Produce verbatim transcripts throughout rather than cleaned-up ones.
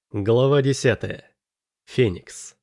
Глава десятая. Феникс.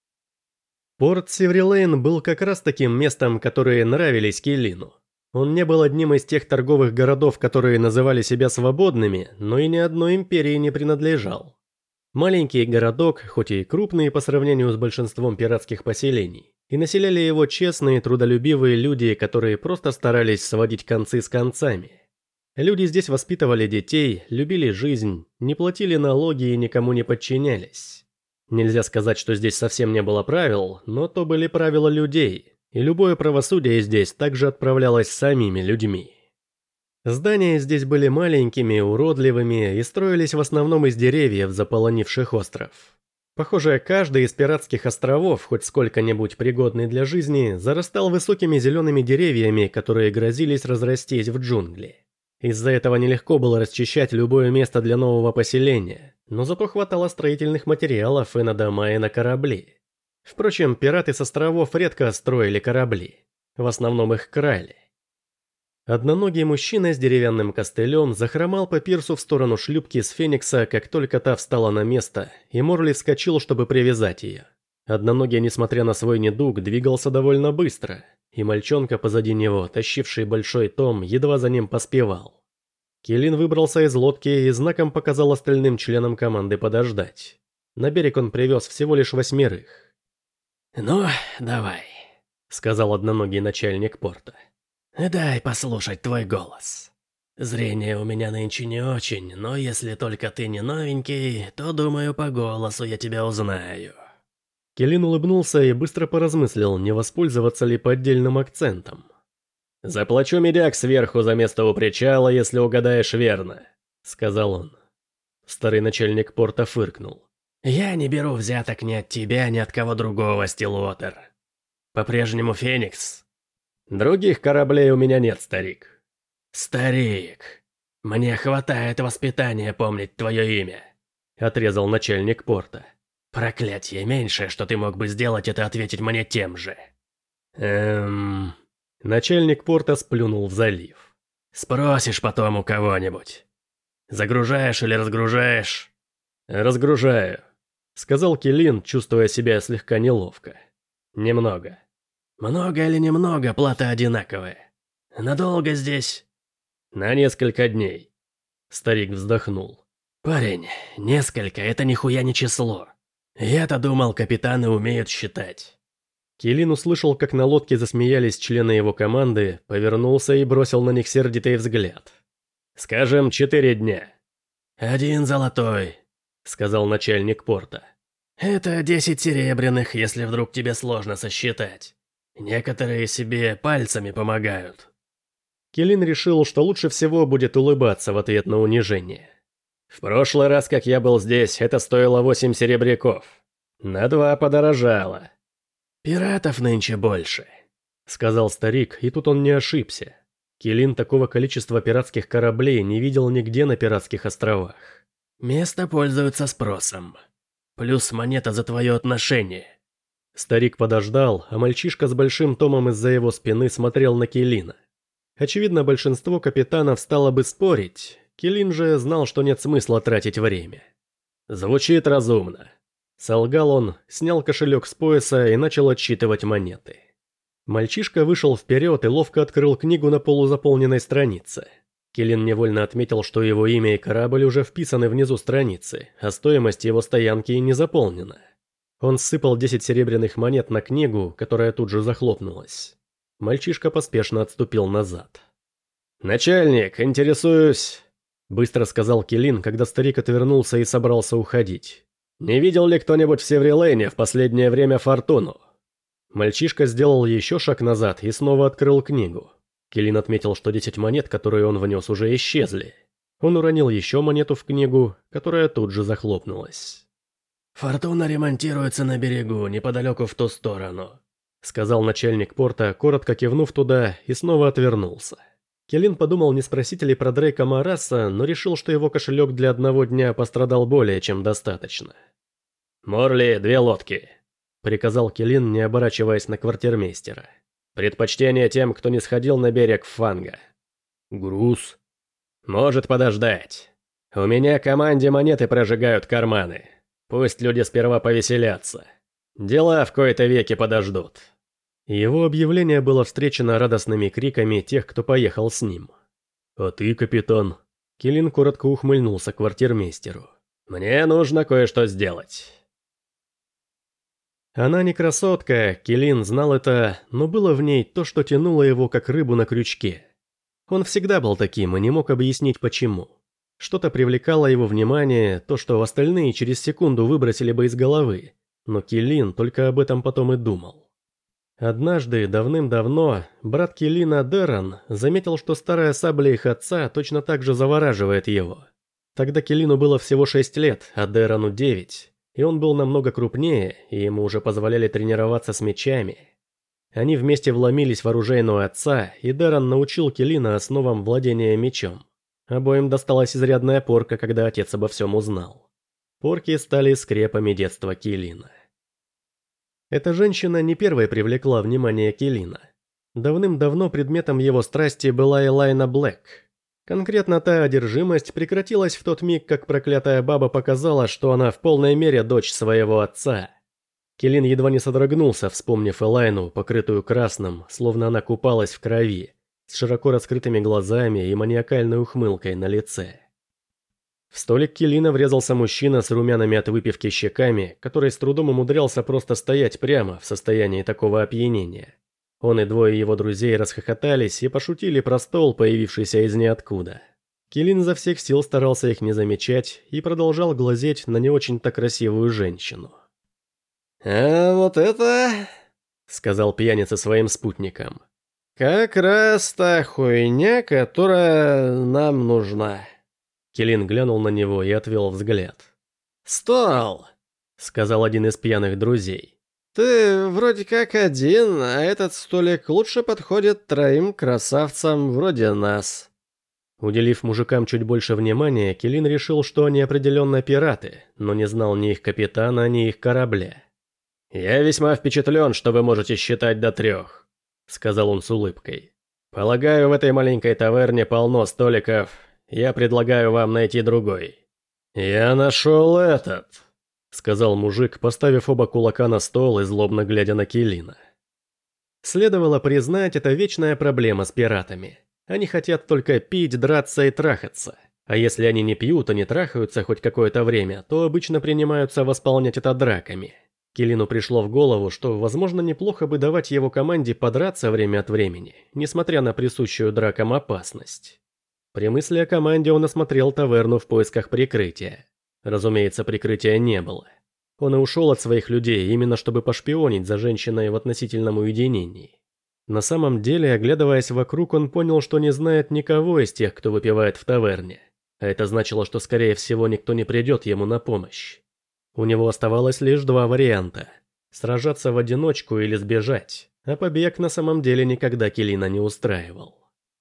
Порт Севрилейн был как раз таким местом, которые нравились Келлину. Он не был одним из тех торговых городов, которые называли себя свободными, но и ни одной империи не принадлежал. Маленький городок, хоть и крупный по сравнению с большинством пиратских поселений, и населяли его честные, трудолюбивые люди, которые просто старались сводить концы с концами. Люди здесь воспитывали детей, любили жизнь, не платили налоги и никому не подчинялись. Нельзя сказать, что здесь совсем не было правил, но то были правила людей, и любое правосудие здесь также отправлялось самими людьми. Здания здесь были маленькими, уродливыми и строились в основном из деревьев, заполонивших остров. Похоже, каждый из пиратских островов, хоть сколько-нибудь пригодный для жизни, зарастал высокими зелеными деревьями, которые грозились разрастись в джунгли. Из-за этого нелегко было расчищать любое место для нового поселения, но зато хватало строительных материалов и на дома, и на корабли. Впрочем, пираты с островов редко строили корабли, в основном их крали. Одноногий мужчина с деревянным костылем захромал по пирсу в сторону шлюпки с Феникса, как только та встала на место, и Морли вскочил, чтобы привязать ее. Одноногий, несмотря на свой недуг, двигался довольно быстро, и мальчонка позади него, тащивший большой том, едва за ним поспевал. Келлин выбрался из лодки и знаком показал остальным членам команды подождать. На берег он привез всего лишь восьмерых. «Ну, давай», — сказал одноногий начальник порта. «Дай послушать твой голос. Зрение у меня нынче не очень, но если только ты не новенький, то, думаю, по голосу я тебя узнаю». Келлин улыбнулся и быстро поразмыслил, не воспользоваться ли поддельным акцентом. «Заплачу медяк сверху за место у причала, если угадаешь верно», — сказал он. Старый начальник порта фыркнул. «Я не беру взяток ни от тебя, ни от кого другого, Стиллуотер. По-прежнему Феникс?» «Других кораблей у меня нет, старик». «Старик, мне хватает воспитания помнить твое имя», — отрезал начальник порта. «Проклятье, меньшее, что ты мог бы сделать, это ответить мне тем же». «Эм...» Начальник порта сплюнул в залив. «Спросишь потом у кого-нибудь. Загружаешь или разгружаешь?» «Разгружаю», — сказал Келлин, чувствуя себя слегка неловко. «Немного». «Много или немного, плата одинаковая. Надолго здесь?» «На несколько дней». Старик вздохнул. «Парень, несколько — это нихуя не число. Я-то думал, капитаны умеют считать». Келлин услышал, как на лодке засмеялись члены его команды, повернулся и бросил на них сердитый взгляд. «Скажем, четыре дня». «Один золотой», — сказал начальник порта. «Это десять серебряных, если вдруг тебе сложно сосчитать. Некоторые себе пальцами помогают». Келлин решил, что лучше всего будет улыбаться в ответ на унижение. «В прошлый раз, как я был здесь, это стоило восемь серебряков. На два подорожало». «Пиратов нынче больше», — сказал старик, и тут он не ошибся. Келлин такого количества пиратских кораблей не видел нигде на пиратских островах. «Место пользуется спросом. Плюс монета за твое отношение». Старик подождал, а мальчишка с большим томом из-за его спины смотрел на Келлина. Очевидно, большинство капитанов стало бы спорить. Келлин же знал, что нет смысла тратить время. «Звучит разумно», — солгал он, снял кошелек с пояса и начал отсчитывать монеты. Мальчишка вышел вперед и ловко открыл книгу на полузаполненной странице. Келлин невольно отметил, что его имя и корабль уже вписаны внизу страницы, а стоимость его стоянки не заполнена. Он сыпал десять серебряных монет на книгу, которая тут же захлопнулась. Мальчишка поспешно отступил назад. «Начальник, интересуюсь», — быстро сказал Келлин, когда старик отвернулся и собрался уходить. «Не видел ли кто-нибудь в Севрилейне в последнее время фортуну?» Мальчишка сделал еще шаг назад и снова открыл книгу. Келлин отметил, что десять монет, которые он внес, уже исчезли. Он уронил еще монету в книгу, которая тут же захлопнулась. «Фортуна ремонтируется на берегу, неподалеку в ту сторону», — сказал начальник порта, коротко кивнув туда, и снова отвернулся. Келлин подумал, не спросить ли про Дрейка Мараса, но решил, что его кошелек для одного дня пострадал более чем достаточно. «Морли, две лодки», — приказал Келлин, не оборачиваясь на квартирмейстера. «Предпочтение тем, кто не сходил на берег Фанга». «Груз?» «Может подождать. У меня команде монеты прожигают карманы. Пусть люди сперва повеселятся. Дела в кои-то веки подождут». Его объявление было встречено радостными криками тех, кто поехал с ним. «А ты, капитан?» Килин коротко ухмыльнулся квартирмейстеру. «Мне нужно кое-что сделать». Она не красотка, Килин знал это, но было в ней то, что тянуло его как рыбу на крючке. Он всегда был таким и не мог объяснить почему. Что-то привлекало его внимание, то, что остальные через секунду выбросили бы из головы, но Килин только об этом потом и думал. Однажды, давным-давно, брат Килина Дэрон заметил, что старая сабля их отца точно так же завораживает его. Тогда Килину было всего шесть лет, а Дэрону девять, и он был намного крупнее, и ему уже позволяли тренироваться с мечами. Они вместе вломились в оружейную отца, и Дэрон научил Килина основам владения мечом. Обоим досталась изрядная порка, когда отец обо всем узнал. Порки стали скрепами детства Килина. Эта женщина не первой привлекла внимание Килина. Давным-давно предметом его страсти была Элайна Блэк. Конкретно та одержимость прекратилась в тот миг, как проклятая баба показала, что она в полной мере дочь своего отца. Килин едва не содрогнулся, вспомнив Элайну, покрытую красным, словно она купалась в крови, с широко раскрытыми глазами и маниакальной ухмылкой на лице. В столик Килина врезался мужчина с румяными от выпивки щеками, который с трудом умудрялся просто стоять прямо в состоянии такого опьянения. Он и двое его друзей расхохотались и пошутили про стол, появившийся из ниоткуда. Килин изо всех сил старался их не замечать и продолжал глазеть на не очень-то красивую женщину. «А вот это...» — сказал пьяница своим спутникам. «Как раз та хуйня, которая нам нужна». Килин глянул на него и отвел взгляд. «Стол!» — сказал один из пьяных друзей. «Ты вроде как один, а этот столик лучше подходит троим красавцам вроде нас». Уделив мужикам чуть больше внимания, Килин решил, что они определенно пираты, но не знал ни их капитана, ни их корабля. «Я весьма впечатлен, что вы можете считать до трех», — сказал он с улыбкой. «Полагаю, в этой маленькой таверне полно столиков. Я предлагаю вам найти другой». «Я нашел этот», — сказал мужик, поставив оба кулака на стол и злобно глядя на Килина. Следовало признать, это вечная проблема с пиратами. Они хотят только пить, драться и трахаться. А если они не пьют и не трахаются хоть какое-то время, то обычно принимаются восполнять это драками. Килину пришло в голову, что, возможно, неплохо бы давать его команде подраться время от времени, несмотря на присущую дракам опасность. При мысли о команде он осмотрел таверну в поисках прикрытия. Разумеется, прикрытия не было. Он и ушел от своих людей, именно чтобы пошпионить за женщиной в относительном уединении. На самом деле, оглядываясь вокруг, он понял, что не знает никого из тех, кто выпивает в таверне. А это значило, что, скорее всего, никто не придет ему на помощь. У него оставалось лишь два варианта – сражаться в одиночку или сбежать, а побег на самом деле никогда Килина не устраивал.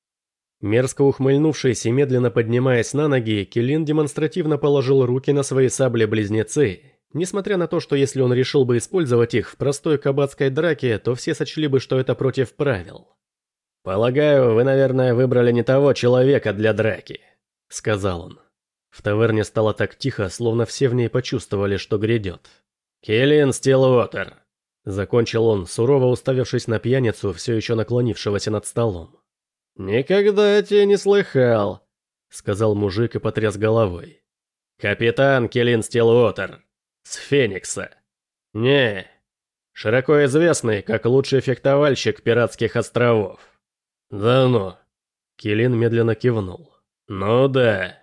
Мерзко ухмыльнувшись и медленно поднимаясь на ноги, Килин демонстративно положил руки на свои сабли-близнецы, несмотря на то, что если он решил бы использовать их в простой кабацкой драке, то все сочли бы, что это против правил. «Полагаю, вы, наверное, выбрали не того человека для драки», — сказал он. В таверне стало так тихо, словно все в ней почувствовали, что грядет. «Килин Стилуотер», — закончил он, сурово уставившись на пьяницу, все еще наклонившегося над столом. «Никогда я тебя не слыхал», — сказал мужик и потряс головой. «Капитан Килин Стилуотер. С Феникса. Не, широко известный как лучший фехтовальщик пиратских островов». «Да ну». Килин медленно кивнул. «Ну да».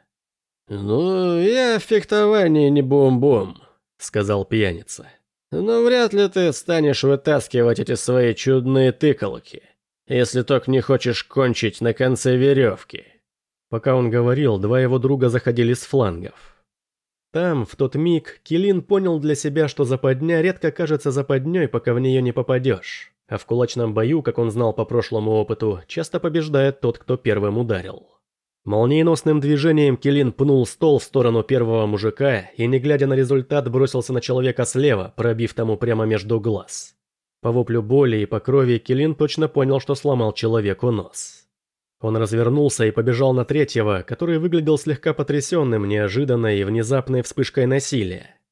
«Ну, я в фехтовании не бум-бум», — сказал пьяница. «Но вряд ли ты станешь вытаскивать эти свои чудные тыкалки, если только не хочешь кончить на конце веревки». Пока он говорил, два его друга заходили с флангов. Там, в тот миг, Килин понял для себя, что западня редко кажется западней, пока в нее не попадешь. А в кулачном бою, как он знал по прошлому опыту, часто побеждает тот, кто первым ударил. Молниеносным движением Килин пнул стол в сторону первого мужика и, не глядя на результат, бросился на человека слева, пробив тому прямо между глаз. По воплю боли и по крови Килин точно понял, что сломал человеку нос. Он развернулся и побежал на третьего, который выглядел слегка потрясенным неожиданной и внезапной вспышкой насилия.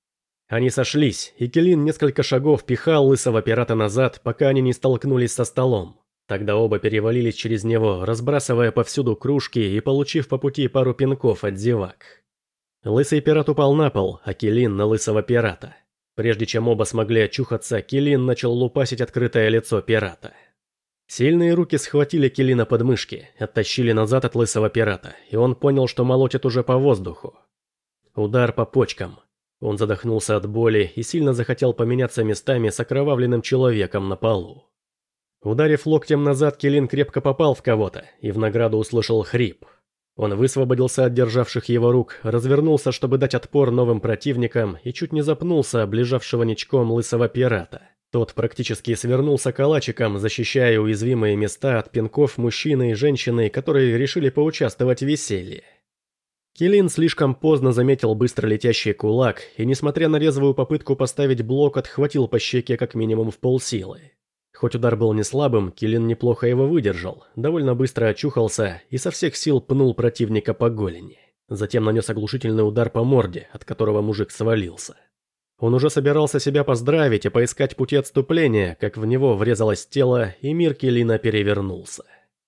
Они сошлись, и Келин несколько шагов пихал лысого пирата назад, пока они не столкнулись со столом. Тогда оба перевалились через него, разбрасывая повсюду кружки и получив по пути пару пинков от зевак. Лысый пират упал на пол, а Келин на лысого пирата. Прежде чем оба смогли очухаться, Келин начал лупасить открытое лицо пирата. Сильные руки схватили Келина под мышки, оттащили назад от лысого пирата, и он понял, что молотит уже по воздуху. Удар по почкам. Он задохнулся от боли и сильно захотел поменяться местами с окровавленным человеком на полу. Ударив локтем назад, Келин крепко попал в кого-то и в награду услышал хрип. Он высвободился от державших его рук, развернулся, чтобы дать отпор новым противникам, и чуть не запнулся об лежавшего ничком лысого пирата. Тот практически свернулся калачиком, защищая уязвимые места от пинков мужчины и женщины, которые решили поучаствовать в веселье. Келин слишком поздно заметил быстро летящий кулак, и, несмотря на резвую попытку поставить блок, отхватил по щеке как минимум в полсилы. Хоть удар был не слабым, Келин неплохо его выдержал, довольно быстро очухался и со всех сил пнул противника по голени. Затем нанес оглушительный удар по морде, от которого мужик свалился. Он уже собирался себя поздравить и поискать пути отступления, как в него врезалось тело, и мир Келина перевернулся.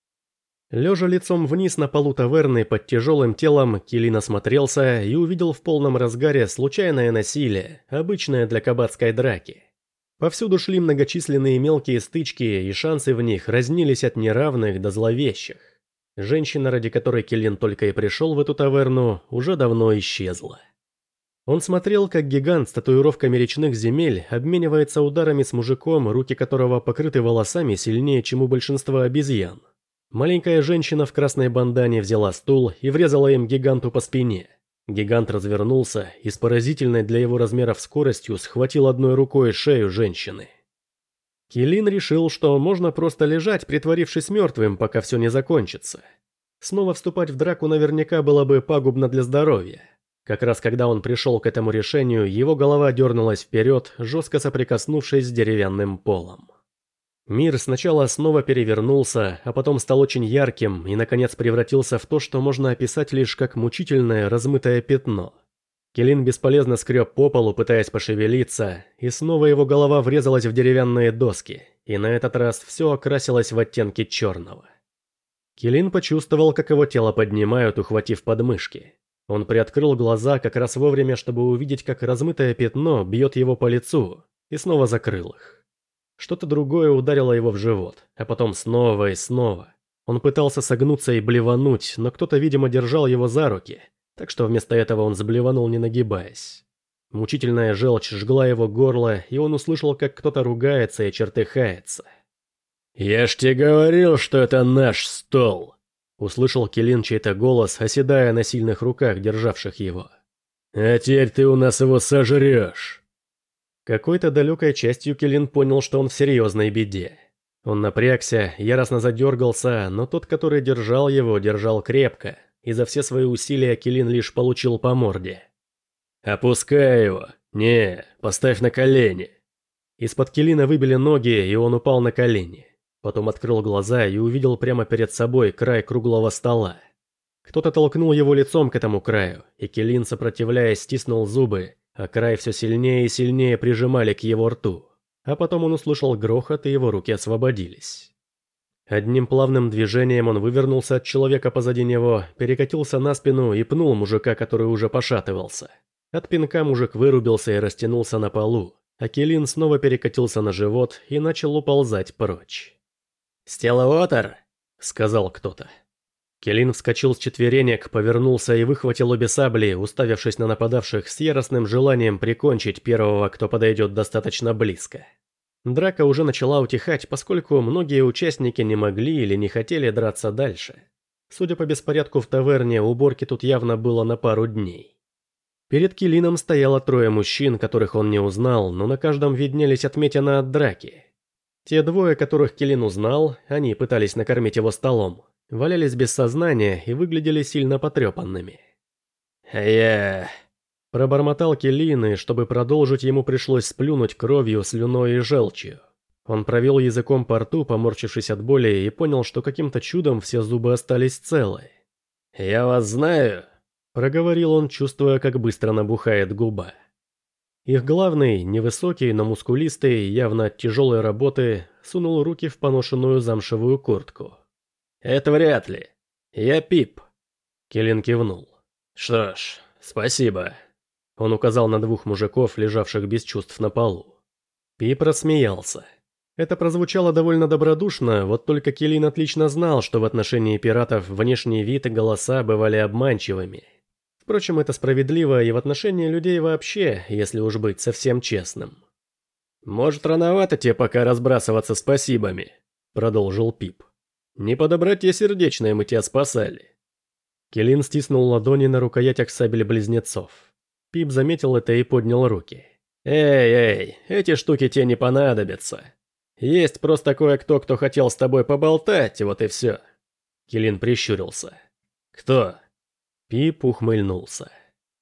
Лежа лицом вниз на полу таверны под тяжелым телом, Келин осмотрелся и увидел в полном разгаре случайное насилие, обычное для кабацкой драки. Повсюду шли многочисленные мелкие стычки, и шансы в них разнились от неравных до зловещих. Женщина, ради которой Келин только и пришел в эту таверну, уже давно исчезла. Он смотрел, как гигант с татуировками речных земель обменивается ударами с мужиком, руки которого покрыты волосами сильнее, чем у большинства обезьян. Маленькая женщина в красной бандане взяла стул и врезала им гиганту по спине. Гигант развернулся и с поразительной для его размеров скоростью схватил одной рукой шею женщины. Келин решил, что можно просто лежать, притворившись мертвым, пока все не закончится. Снова вступать в драку наверняка было бы пагубно для здоровья. Как раз когда он пришел к этому решению, его голова дернулась вперед, жестко соприкоснувшись с деревянным полом. Мир сначала снова перевернулся, а потом стал очень ярким и, наконец, превратился в то, что можно описать лишь как мучительное размытое пятно. Келин бесполезно скреб по полу, пытаясь пошевелиться, и снова его голова врезалась в деревянные доски, и на этот раз все окрасилось в оттенки черного. Келин почувствовал, как его тело поднимают, ухватив подмышки. Он приоткрыл глаза как раз вовремя, чтобы увидеть, как размытое пятно бьет его по лицу, и снова закрыл их. Что-то другое ударило его в живот, а потом снова и снова. Он пытался согнуться и блевануть, но кто-то, видимо, держал его за руки, так что вместо этого он заблеванул, не нагибаясь. Мучительная желчь жгла его горло, и он услышал, как кто-то ругается и чертыхается. «Я ж тебе говорил, что это наш стол!» Услышал Келин чей-то голос, оседая на сильных руках, державших его. «А теперь ты у нас его сожрешь!» Какой-то далекой частью Келин понял, что он в серьезной беде. Он напрягся, яростно задергался, но тот, который держал его, держал крепко, и за все свои усилия Келин лишь получил по морде. «Опускай его! Не, поставь на колени!» Из-под Келина выбили ноги, и он упал на колени. Потом открыл глаза и увидел прямо перед собой край круглого стола. Кто-то толкнул его лицом к этому краю, и Келин, сопротивляясь, стиснул зубы, а край все сильнее и сильнее прижимали к его рту. А потом он услышал грохот, и его руки освободились. Одним плавным движением он вывернулся от человека позади него, перекатился на спину и пнул мужика, который уже пошатывался. От пинка мужик вырубился и растянулся на полу, а Келин снова перекатился на живот и начал уползать прочь. «Стеллоуотер!» — сказал кто-то. Келин вскочил с четверенек, повернулся и выхватил обе сабли, уставившись на нападавших с яростным желанием прикончить первого, кто подойдет достаточно близко. Драка уже начала утихать, поскольку многие участники не могли или не хотели драться дальше. Судя по беспорядку в таверне, уборки тут явно было на пару дней. Перед Келином стояло трое мужчин, которых он не узнал, но на каждом виднелись отметины от драки. Те двое, которых Келин узнал, они пытались накормить его столом, валялись без сознания и выглядели сильно потрепанными. «Я...» Пробормотал Келин, и чтобы продолжить, ему пришлось сплюнуть кровью, слюной и желчью. Он провел языком по рту, поморщившись от боли, и понял, что каким-то чудом все зубы остались целы. «Я вас знаю», — проговорил он, чувствуя, как быстро набухает губа. Их главный, невысокий, но мускулистый, явно от тяжелой работы, сунул руки в поношенную замшевую куртку. «Это вряд ли. Я Пип». Киллин кивнул. «Что ж, спасибо». Он указал на двух мужиков, лежавших без чувств на полу. Пип рассмеялся. Это прозвучало довольно добродушно, вот только Киллин отлично знал, что в отношении пиратов внешний вид и голоса бывали обманчивыми. Впрочем, это справедливо и в отношении людей вообще, если уж быть совсем честным. «Может, рановато тебе пока разбрасываться спасибами», — продолжил Пип. «Не по доброте сердечной мы тебя спасали». Киллин стиснул ладони на рукоятях сабель-близнецов. Пип заметил это и поднял руки. «Эй, эй, эти штуки тебе не понадобятся. Есть просто кое-кто, кто хотел с тобой поболтать, вот и все». Киллин прищурился. «Кто?» Пип ухмыльнулся.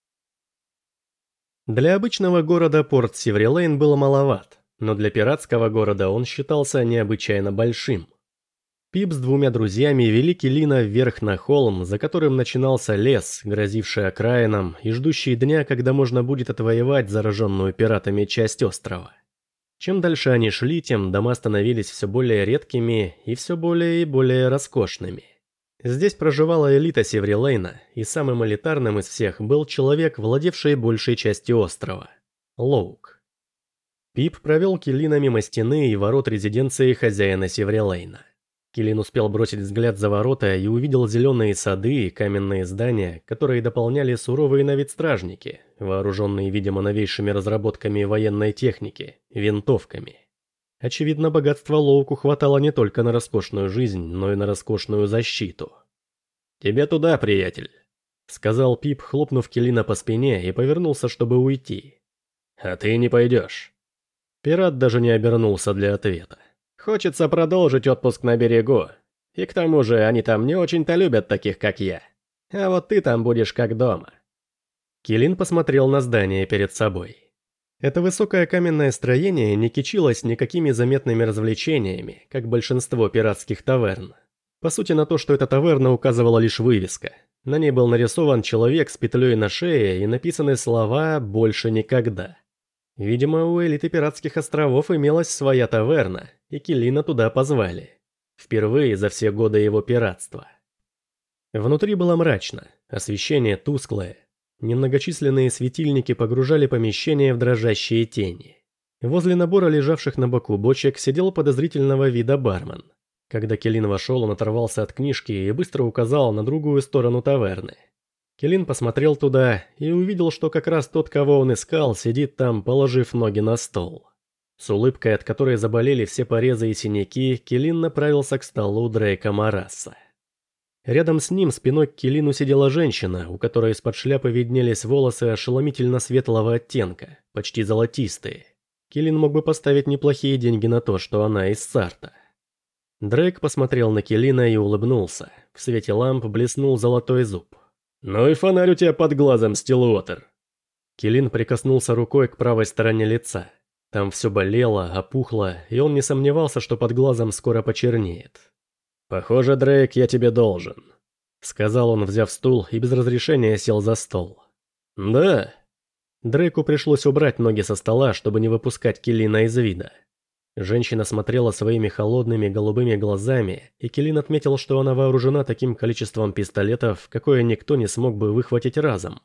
Для обычного города порт Севрилейн был маловат, но для пиратского города он считался необычайно большим. Пип с двумя друзьями вели Киллина вверх на холм, за которым начинался лес, грозивший окраинам и ждущий дня, когда можно будет отвоевать зараженную пиратами часть острова. Чем дальше они шли, тем дома становились все более редкими и все более и более роскошными. Здесь проживала элита Севрилейна, и самым элитарным из всех был человек, владевший большей частью острова – Лоук. Пип провел Киллина мимо стены и ворот резиденции хозяина Севрилейна. Киллин успел бросить взгляд за ворота и увидел зеленые сады и каменные здания, которые дополняли суровые на вид стражники, вооруженные, видимо, новейшими разработками военной техники – винтовками. Очевидно, богатства Лоуку хватало не только на роскошную жизнь, но и на роскошную защиту. «Тебе туда, приятель», — сказал Пип, хлопнув Киллина по спине, и повернулся, чтобы уйти. «А ты не пойдешь». Пират даже не обернулся для ответа. «Хочется продолжить отпуск на берегу. И к тому же они там не очень-то любят таких, как я. А вот ты там будешь как дома». Киллин посмотрел на здание перед собой. Это высокое каменное строение не кичилось никакими заметными развлечениями, как большинство пиратских таверн. По сути, на то, что эта таверна, указывала лишь вывеска. На ней был нарисован человек с петлей на шее и написаны слова «больше никогда». Видимо, у элиты пиратских островов имелась своя таверна, и Киллина туда позвали. Впервые за все годы его пиратства. Внутри было мрачно, освещение тусклое. Немногочисленные светильники погружали помещение в дрожащие тени. Возле набора лежавших на боку бочек сидел подозрительного вида бармен. Когда Киллин вошел, он оторвался от книжки и быстро указал на другую сторону таверны. Киллин посмотрел туда и увидел, что как раз тот, кого он искал, сидит там, положив ноги на стол. С улыбкой, от которой заболели все порезы и синяки, Киллин направился к столу Дрейка Марасса. Рядом с ним спиной к Киллину сидела женщина, у которой из-под шляпы виднелись волосы ошеломительно светлого оттенка, почти золотистые. Киллин мог бы поставить неплохие деньги на то, что она из Сарта. Дрейк посмотрел на Киллина и улыбнулся. В свете ламп блеснул золотой зуб. «Ну и фонарь у тебя под глазом, Стиллуотер». Киллин прикоснулся рукой к правой стороне лица. Там все болело, опухло, и он не сомневался, что под глазом скоро почернеет. «Похоже, Дрейк, я тебе должен», — сказал он, взяв стул, и без разрешения сел за стол. «Да». Дрейку пришлось убрать ноги со стола, чтобы не выпускать Киллина из вида. Женщина смотрела своими холодными голубыми глазами, и Киллин отметил, что она вооружена таким количеством пистолетов, какое никто не смог бы выхватить разом.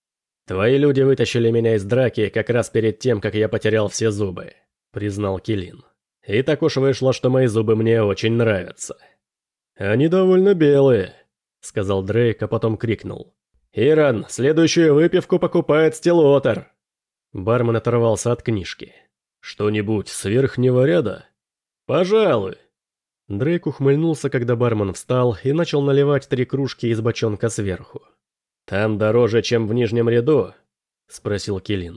«Твои люди вытащили меня из драки как раз перед тем, как я потерял все зубы», — признал Киллин. «И так уж вышло, что мои зубы мне очень нравятся». «Они довольно белые», — сказал Дрейк, а потом крикнул. «Иран, следующую выпивку покупает Стиллуотер». Бармен оторвался от книжки. «Что-нибудь с верхнего ряда?» «Пожалуй». Дрейк ухмыльнулся, когда бармен встал и начал наливать три кружки из бочонка сверху. «Там дороже, чем в нижнем ряду?» — спросил Киллин.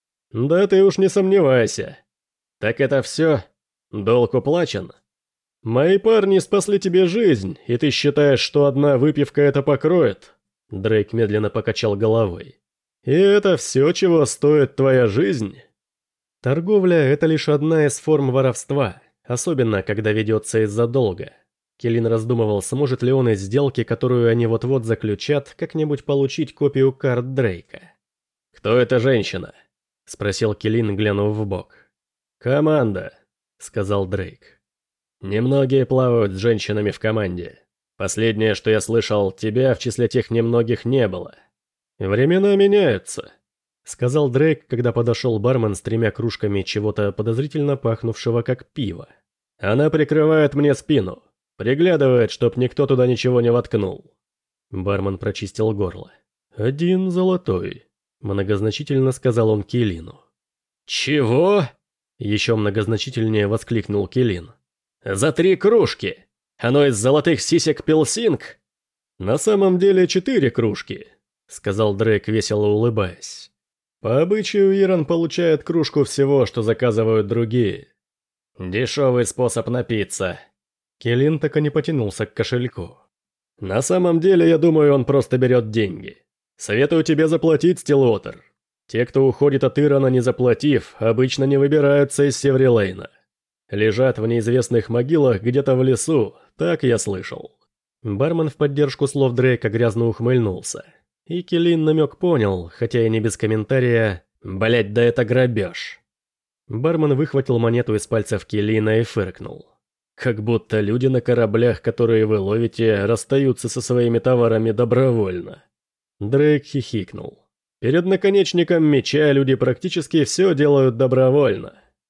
«Да ты уж не сомневайся». «Так это все? Долг уплачен?» «Мои парни спасли тебе жизнь, и ты считаешь, что одна выпивка это покроет?» Дрейк медленно покачал головой. «И это все, чего стоит твоя жизнь?» Торговля – это лишь одна из форм воровства, особенно когда ведется из-за долга. Киллин раздумывал, сможет ли он из сделки, которую они вот-вот заключат, как-нибудь получить копию карт Дрейка. «Кто эта женщина?» – спросил Келин, глянув в бок. «Команда», – сказал Дрейк. «Немногие плавают с женщинами в команде. Последнее, что я слышал, тебя в числе тех немногих не было. Времена меняются», – сказал Дрейк, когда подошел бармен с тремя кружками чего-то подозрительно пахнувшего как пиво. «Она прикрывает мне спину, приглядывает, чтоб никто туда ничего не воткнул». Бармен прочистил горло. «Один золотой», – многозначительно сказал он Келину. «Чего?» – еще многозначительнее воскликнул Келин. «За три кружки! Оно из золотых сисек Пилсинг?» «На самом деле четыре кружки», – сказал Дрейк, весело улыбаясь. «По обычаю Иран получает кружку всего, что заказывают другие». «Дешевый способ напиться». Келин так и не потянулся к кошельку. «На самом деле, я думаю, он просто берет деньги. Советую тебе заплатить, Стиллуотер. Те, кто уходит от Ирана, не заплатив, обычно не выбираются из Севрилейна. Лежат в неизвестных могилах где-то в лесу, так я слышал». Бармен в поддержку слов Дрейка грязно ухмыльнулся. И Келин намек понял, хотя и не без комментария: «Блять, да это грабеж». Бармен выхватил монету из пальцев Келина и фыркнул. «Как будто люди на кораблях, которые вы ловите, расстаются со своими товарами добровольно». Дрейк хихикнул. «Перед наконечником меча люди практически все делают добровольно».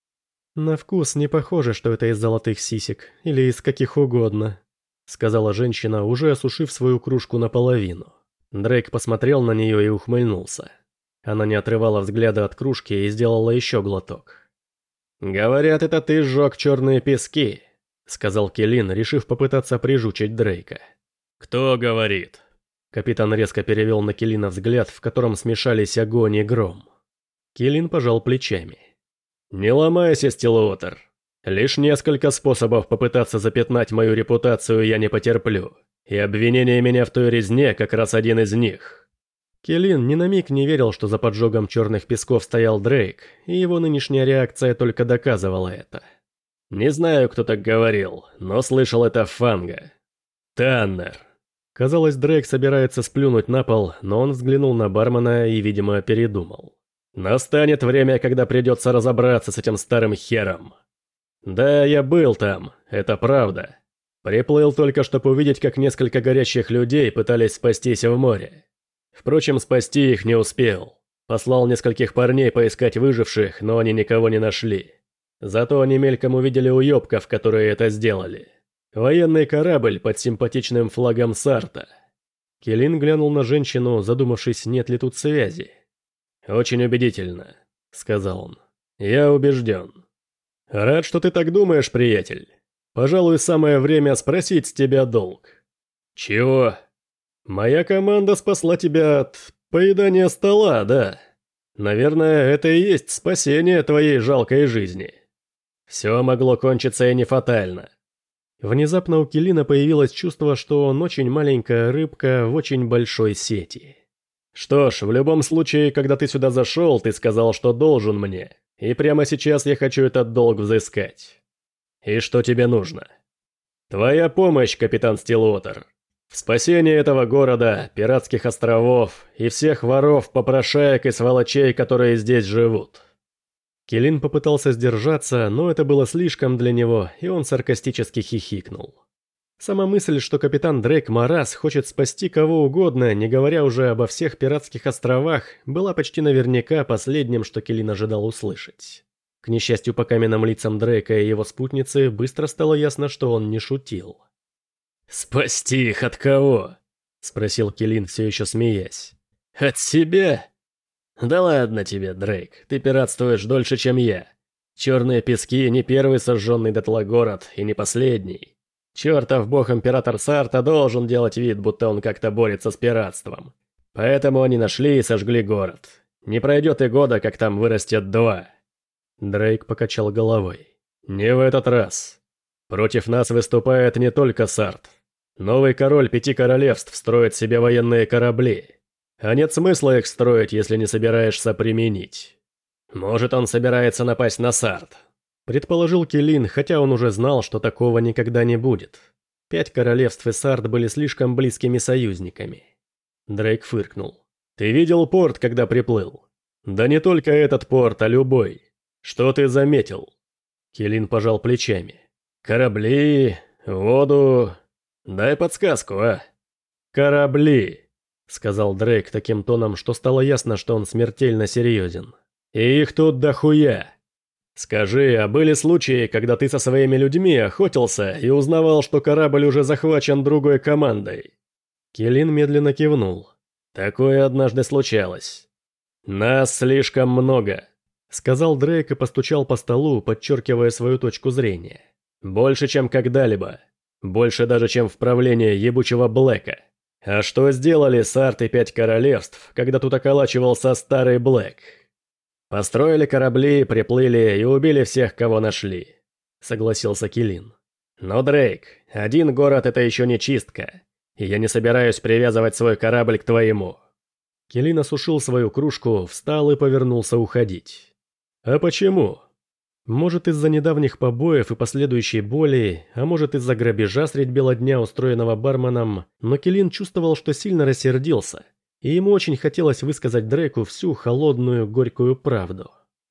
«На вкус не похоже, что это из золотых сисек, или из каких угодно», — сказала женщина, уже осушив свою кружку наполовину. Дрейк посмотрел на нее и ухмыльнулся. Она не отрывала взгляда от кружки и сделала еще глоток. «Говорят, это ты сжег черные пески», — сказал Келин, решив попытаться прижучить Дрейка. «Кто говорит?» Капитан резко перевел на Келина взгляд, в котором смешались огонь и гром. Келин пожал плечами. «Не ломайся, Стиллуотер. Лишь несколько способов попытаться запятнать мою репутацию я не потерплю. И обвинение меня в той резне как раз один из них». Келин ни на миг не верил, что за поджогом черных песков стоял Дрейк, и его нынешняя реакция только доказывала это. «Не знаю, кто так говорил, но слышал это Фанга. Таннер». Казалось, Дрейк собирается сплюнуть на пол, но он взглянул на бармена и, видимо, передумал. «Настанет время, когда придется разобраться с этим старым хером». «Да, я был там, это правда. Приплыл только, чтобы увидеть, как несколько горящих людей пытались спастись в море. Впрочем, спасти их не успел. Послал нескольких парней поискать выживших, но они никого не нашли. Зато они мельком увидели уёбков, которые это сделали. Военный корабль под симпатичным флагом Сарта». Келин глянул на женщину, задумавшись, нет ли тут связи. «Очень убедительно», — сказал он. «Я убежден». «Рад, что ты так думаешь, приятель. Пожалуй, самое время спросить с тебя долг». «Чего?» «Моя команда спасла тебя от поедания стола, да? Наверное, это и есть спасение твоей жалкой жизни. Все могло кончиться и не фатально». Внезапно у Келина появилось чувство, что он очень маленькая рыбка в очень большой сети. «Что ж, в любом случае, когда ты сюда зашел, ты сказал, что должен мне, и прямо сейчас я хочу этот долг взыскать. И что тебе нужно?» «Твоя помощь, капитан Стиллуотер. В спасении этого города, пиратских островов и всех воров, попрошаек и сволочей, которые здесь живут». Келин попытался сдержаться, но это было слишком для него, и он саркастически хихикнул. Сама мысль, что капитан Дрейк Марас хочет спасти кого угодно, не говоря уже обо всех пиратских островах, была почти наверняка последним, что Келин ожидал услышать. К несчастью, по каменным лицам Дрейка и его спутницы быстро стало ясно, что он не шутил. «Спасти их от кого?» – спросил Келин, все еще смеясь. «От себя?» «Да ладно тебе, Дрейк, ты пиратствуешь дольше, чем я. Черные пески не первый сожженный дотла город и не последний. Чертов бог император Сарта должен делать вид, будто он как-то борется с пиратством. Поэтому они нашли и сожгли город. Не пройдет и года, как там вырастет два». Дрейк покачал головой. «Не в этот раз. Против нас выступает не только Сарт. Новый король пяти королевств строит себе военные корабли. А нет смысла их строить, если не собираешься применить. Может, он собирается напасть на Сарт», предположил Келин, хотя он уже знал, что такого никогда не будет. Пять королевств и Сарт были слишком близкими союзниками. Дрейк фыркнул. «Ты видел порт, когда приплыл? Да не только этот порт, а любой. Что ты заметил? Келин пожал плечами. Корабли, воду... Дай подсказку, а? Корабли, сказал Дрейк таким тоном, что стало ясно, что он смертельно серьезен. И их тут дохуя. Скажи, а были случаи, когда ты со своими людьми охотился и узнавал, что корабль уже захвачен другой командой? Келин медленно кивнул. Такое однажды случалось. Нас слишком много, сказал Дрейк и постучал по столу, подчеркивая свою точку зрения. Больше, чем когда-либо. Больше даже, чем в правлении ебучего Блэка. А что сделали Сарт и Пять Королевств, когда тут околачивался старый Блэк? Построили корабли, приплыли и убили всех, кого нашли, согласился Келин. Но, Дрейк, один город — это еще не чистка, и я не собираюсь привязывать свой корабль к твоему. Келин осушил свою кружку, встал и повернулся уходить. А почему? Может, из-за недавних побоев и последующей боли, а может, из-за грабежа средь бела дня, устроенного барменом, но Келин чувствовал, что сильно рассердился, и ему очень хотелось высказать Дрейку всю холодную, горькую правду.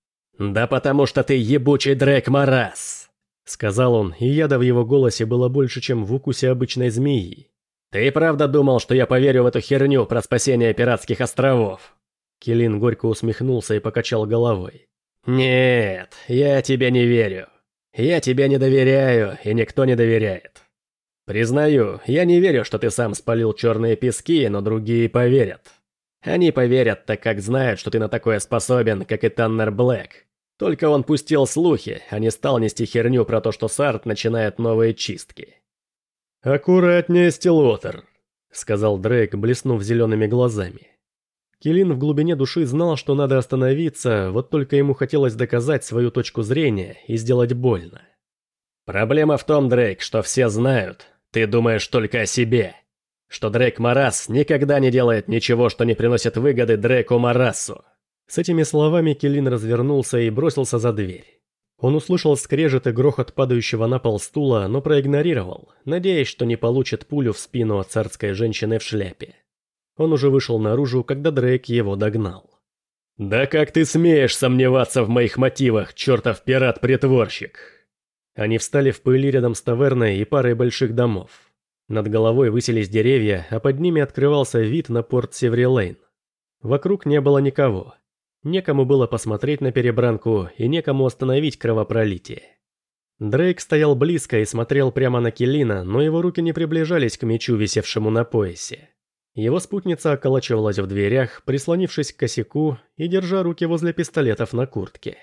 «Да потому что ты ебучий Дрейк Марас!» — сказал он, и яда в его голосе было больше, чем в укусе обычной змеи. «Ты правда думал, что я поверю в эту херню про спасение пиратских островов?» Келин горько усмехнулся и покачал головой. «Нет, я тебе не верю. Я тебе не доверяю, и никто не доверяет. Признаю, я не верю, что ты сам спалил черные пески, но другие поверят. Они поверят, так как знают, что ты на такое способен, как и Таннер Блэк. Только он пустил слухи, а не стал нести херню про то, что Сарт начинает новые чистки». «Аккуратнее, Стиллуотер», — сказал Дрейк, блеснув зелеными глазами. Келин в глубине души знал, что надо остановиться, вот только ему хотелось доказать свою точку зрения и сделать больно. «Проблема в том, Дрейк, что все знают, ты думаешь только о себе. Что Дрейк Марас никогда не делает ничего, что не приносит выгоды Дрейку Марасу». С этими словами Келин развернулся и бросился за дверь. Он услышал скрежет и грохот падающего на пол стула, но проигнорировал, надеясь, что не получит пулю в спину от царской женщины в шляпе. Он уже вышел наружу, когда Дрейк его догнал. «Да как ты смеешь сомневаться в моих мотивах, чертов пират-притворщик?» Они встали в пыли рядом с таверной и парой больших домов. Над головой высились деревья, а под ними открывался вид на порт Севри-Лейн. Вокруг не было никого. Некому было посмотреть на перебранку и некому остановить кровопролитие. Дрейк стоял близко и смотрел прямо на Келина, но его руки не приближались к мечу, висевшему на поясе. Его спутница околачивалась в дверях, прислонившись к косяку и держа руки возле пистолетов на куртке.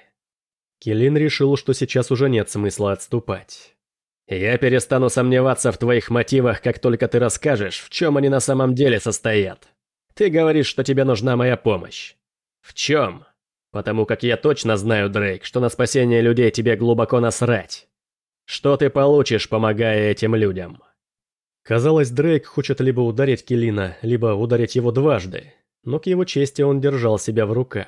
Келин решил, что сейчас уже нет смысла отступать. «Я перестану сомневаться в твоих мотивах, как только ты расскажешь, в чем они на самом деле состоят. Ты говоришь, что тебе нужна моя помощь. В чем? Потому как я точно знаю, Дрейк, что на спасение людей тебе глубоко насрать. Что ты получишь, помогая этим людям?» Казалось, Дрейк хочет либо ударить Келина, либо ударить его дважды, но к его чести он держал себя в руках.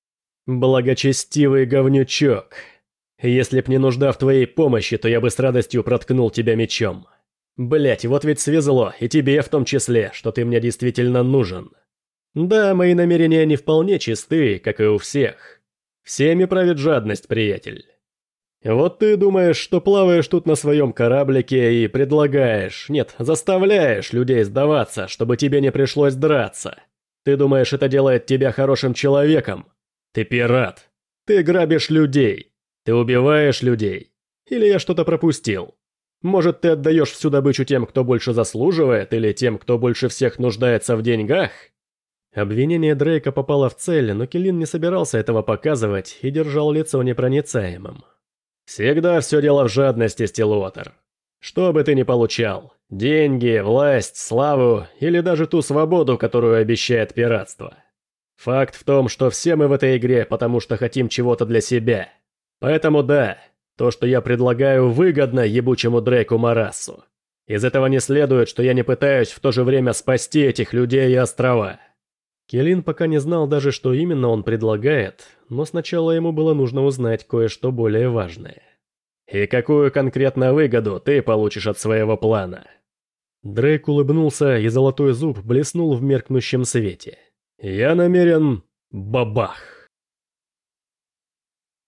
«Благочестивый говнючок, если б не нужда в твоей помощи, то я бы с радостью проткнул тебя мечом. Блять, вот ведь свезло, и тебе в том числе, что ты мне действительно нужен. Да, мои намерения не вполне чисты, как и у всех. Всеми правит жадность, приятель. Вот ты думаешь, что плаваешь тут на своем кораблике и предлагаешь, нет, заставляешь людей сдаваться, чтобы тебе не пришлось драться. Ты думаешь, это делает тебя хорошим человеком? Ты пират. Ты грабишь людей. Ты убиваешь людей. Или я что-то пропустил? Может, ты отдаешь всю добычу тем, кто больше заслуживает, или тем, кто больше всех нуждается в деньгах?» Обвинение Дрейка попало в цель, но Келин не собирался этого показывать и держал лицо непроницаемым. «Всегда все дело в жадности, Стиллуотер. Что бы ты ни получал, деньги, власть, славу или даже ту свободу, которую обещает пиратство. Факт в том, что все мы в этой игре, потому что хотим чего-то для себя. Поэтому да, то, что я предлагаю, выгодно ебучему Дрейку Марасу. Из этого не следует, что я не пытаюсь в то же время спасти этих людей и острова». Келин пока не знал даже, что именно он предлагает, но сначала ему было нужно узнать кое-что более важное. «И какую конкретно выгоду ты получишь от своего плана?» Дрейк улыбнулся, и золотой зуб блеснул в меркнущем свете. «Я намерен... бабах!»